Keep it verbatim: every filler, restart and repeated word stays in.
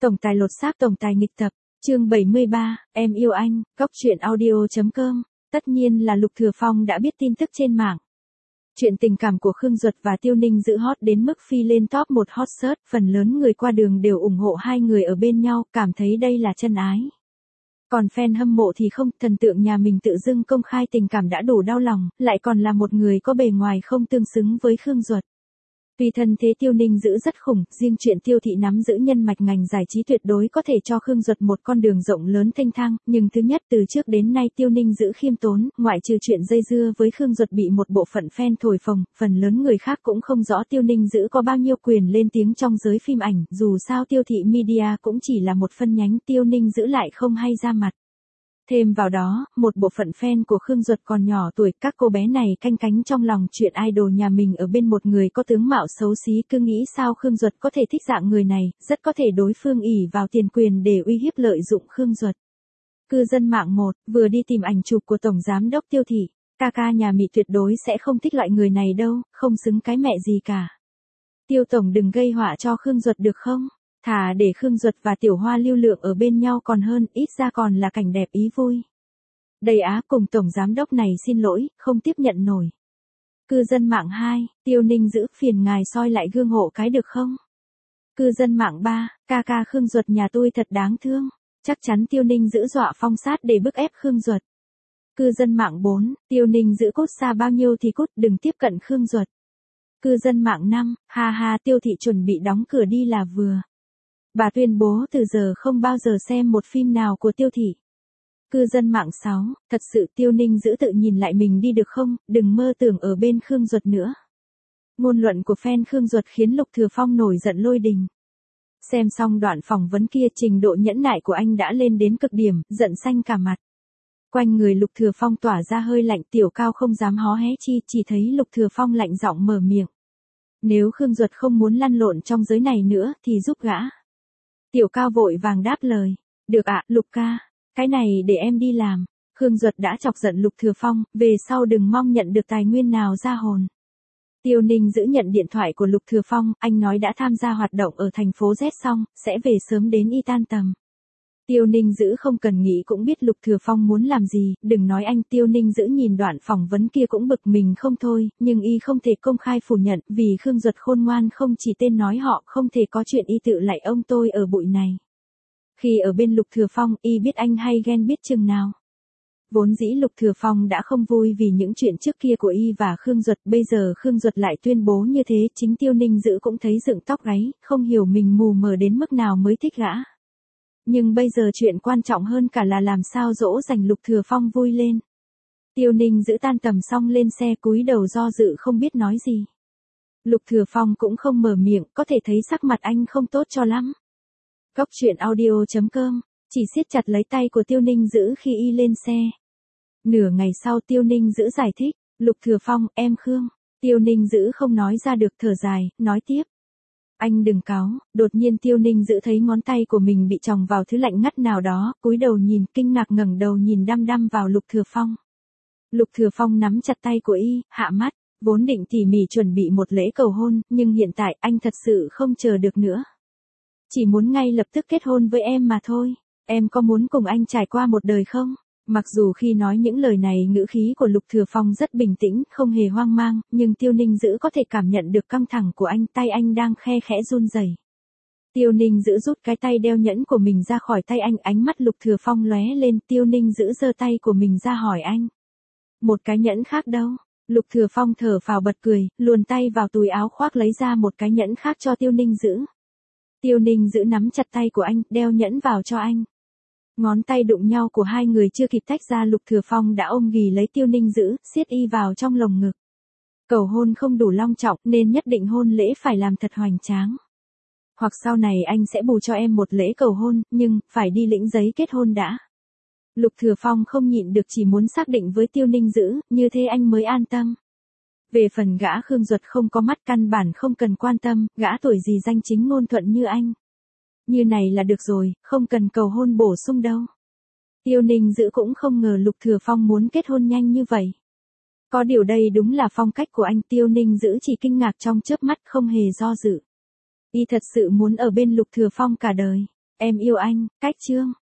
Tổng tài lột xác tổng tài nghịch tập, chương bảy mươi ba, em yêu anh, Cóc truyện audio.com. Tất nhiên là Lục Thừa Phong đã biết tin tức trên mạng. Chuyện tình cảm của Khương Duật và Tiêu Ninh giữ hot đến mức phi lên top một hot search, phần lớn người qua đường đều ủng hộ hai người ở bên nhau, cảm thấy đây là chân ái. Còn fan hâm mộ thì không, thần tượng nhà mình tự dưng công khai tình cảm đã đủ đau lòng, lại còn là một người có bề ngoài không tương xứng với Khương Duật. Tuy thân thế Tiêu Ninh giữ rất khủng, riêng chuyện Tiêu thị nắm giữ nhân mạch ngành giải trí tuyệt đối có thể cho Khương Duật một con đường rộng lớn thênh thang, nhưng thứ nhất từ trước đến nay Tiêu Ninh giữ khiêm tốn, ngoại trừ chuyện dây dưa với Khương Duật bị một bộ phận fan thổi phồng, phần lớn người khác cũng không rõ Tiêu Ninh giữ có bao nhiêu quyền lên tiếng trong giới phim ảnh, dù sao Tiêu thị media cũng chỉ là một phân nhánh, Tiêu Ninh giữ lại không hay ra mặt. Thêm vào đó, một bộ phận fan của Khương Duật còn nhỏ tuổi, các cô bé này canh cánh trong lòng chuyện idol nhà mình ở bên một người có tướng mạo xấu xí, cứ nghĩ sao Khương Duật có thể thích dạng người này, rất có thể đối phương ỷ vào tiền quyền để uy hiếp lợi dụng Khương Duật. Cư dân mạng một, vừa đi tìm ảnh chụp của Tổng Giám đốc Tiêu thị, ca ca nhà Mỹ tuyệt đối sẽ không thích loại người này đâu, không xứng cái mẹ gì cả. Tiêu Tổng đừng gây họa cho Khương Duật được không? Thà để Khương Duật và Tiểu Hoa lưu lượng ở bên nhau còn hơn, ít ra còn là cảnh đẹp ý vui. Đầy Á cùng Tổng Giám đốc này xin lỗi, không tiếp nhận nổi. Cư dân mạng hai, Tiêu Ninh giữ phiền ngài soi lại gương hộ cái được không? Cư dân mạng ba, ca ca Khương Duật nhà tôi thật đáng thương. Chắc chắn Tiêu Ninh giữ dọa phong sát để bức ép Khương Duật. Cư dân mạng bốn, Tiêu Ninh giữ cút xa bao nhiêu thì cút, đừng tiếp cận Khương Duật. Cư dân mạng năm, ha ha Tiêu thị chuẩn bị đóng cửa đi là vừa. Bà tuyên bố từ giờ không bao giờ xem một phim nào của Tiêu thị. Cư dân mạng sáu, thật sự Tiêu Ninh giữ tự nhìn lại mình đi được không, đừng mơ tưởng ở bên Khương Duật nữa. Ngôn luận của fan Khương Duật khiến Lục Thừa Phong nổi giận lôi đình. Xem xong đoạn phỏng vấn kia, trình độ nhẫn nại của anh đã lên đến cực điểm, giận xanh cả mặt. Quanh người Lục Thừa Phong tỏa ra hơi lạnh, Tiểu Cao không dám hó hé chi, chỉ thấy Lục Thừa Phong lạnh giọng mở miệng. Nếu Khương Duật không muốn lăn lộn trong giới này nữa thì giúp gã. Tiểu Cao vội vàng đáp lời. Được ạ, Lục ca. Cái này để em đi làm. Khương Duật đã chọc giận Lục Thừa Phong, về sau đừng mong nhận được tài nguyên nào ra hồn. Tiêu Ninh giữ nhận điện thoại của Lục Thừa Phong, anh nói đã tham gia hoạt động ở thành phố Z xong, sẽ về sớm đến y tan tầm. Tiêu Ninh giữ không cần nghĩ cũng biết Lục Thừa Phong muốn làm gì, đừng nói anh. Tiêu Ninh giữ nhìn đoạn phỏng vấn kia cũng bực mình không thôi, nhưng y không thể công khai phủ nhận, vì Khương Duật khôn ngoan không chỉ tên nói họ, không thể có chuyện y tự lại ông tôi ở bụi này. Khi ở bên Lục Thừa Phong, y biết anh hay ghen biết chừng nào. Vốn dĩ Lục Thừa Phong đã không vui vì những chuyện trước kia của y và Khương Duật, bây giờ Khương Duật lại tuyên bố như thế, chính Tiêu Ninh giữ cũng thấy dựng tóc gáy, không hiểu mình mù mờ đến mức nào mới thích gã. Nhưng bây giờ chuyện quan trọng hơn cả là làm sao dỗ dành Lục Thừa Phong vui lên. Tiêu Ninh giữ tan tầm xong lên xe cúi đầu do dự không biết nói gì. Lục Thừa Phong cũng không mở miệng, có thể thấy sắc mặt anh không tốt cho lắm. Cóc truyện audio.com, chỉ siết chặt lấy tay của Tiêu Ninh giữ khi y lên xe. Nửa ngày sau Tiêu Ninh giữ giải thích, Lục Thừa Phong, em Khương. Tiêu Ninh giữ không nói ra được, thở dài, nói tiếp. Anh đừng cáu. Đột nhiên Tiêu Ninh giữ thấy ngón tay của mình bị chòng vào thứ lạnh ngắt nào đó, cúi đầu nhìn, kinh ngạc ngẩng đầu nhìn đăm đăm vào Lục Thừa Phong. Lục Thừa Phong nắm chặt tay của y, hạ mắt, vốn định tỉ mỉ chuẩn bị một lễ cầu hôn, nhưng hiện tại anh thật sự không chờ được nữa. Chỉ muốn ngay lập tức kết hôn với em mà thôi. Em có muốn cùng anh trải qua một đời không? Mặc dù khi nói những lời này ngữ khí của Lục Thừa Phong rất bình tĩnh, không hề hoang mang, nhưng Tiêu Ninh giữ có thể cảm nhận được căng thẳng của anh, tay anh đang khe khẽ run rẩy. Tiêu Ninh giữ rút cái tay đeo nhẫn của mình ra khỏi tay anh, ánh mắt Lục Thừa Phong lóe lên, Tiêu Ninh giữ giơ tay của mình ra hỏi anh. Một cái nhẫn khác đâu? Lục Thừa Phong thở phào bật cười, luồn tay vào túi áo khoác lấy ra một cái nhẫn khác cho Tiêu Ninh giữ. Tiêu Ninh giữ nắm chặt tay của anh, đeo nhẫn vào cho anh. Ngón tay đụng nhau của hai người chưa kịp tách ra, Lục Thừa Phong đã ôm ghì lấy Tiêu Ninh giữ, siết y vào trong lồng ngực. Cầu hôn không đủ long trọng nên nhất định hôn lễ phải làm thật hoành tráng. Hoặc sau này anh sẽ bù cho em một lễ cầu hôn, nhưng phải đi lĩnh giấy kết hôn đã. Lục Thừa Phong không nhịn được, chỉ muốn xác định với Tiêu Ninh giữ, như thế anh mới an tâm. Về phần gã Khương Duật không có mắt, căn bản không cần quan tâm, gã tuổi gì danh chính ngôn thuận như anh. Như này là được rồi, không cần cầu hôn bổ sung đâu. Tiêu Ninh giữ cũng không ngờ Lục Thừa Phong muốn kết hôn nhanh như vậy. Có điều đây đúng là phong cách của anh. Tiêu Ninh giữ chỉ kinh ngạc trong chớp mắt, không hề do dự. Y thật sự muốn ở bên Lục Thừa Phong cả đời. Em yêu anh, cách chương.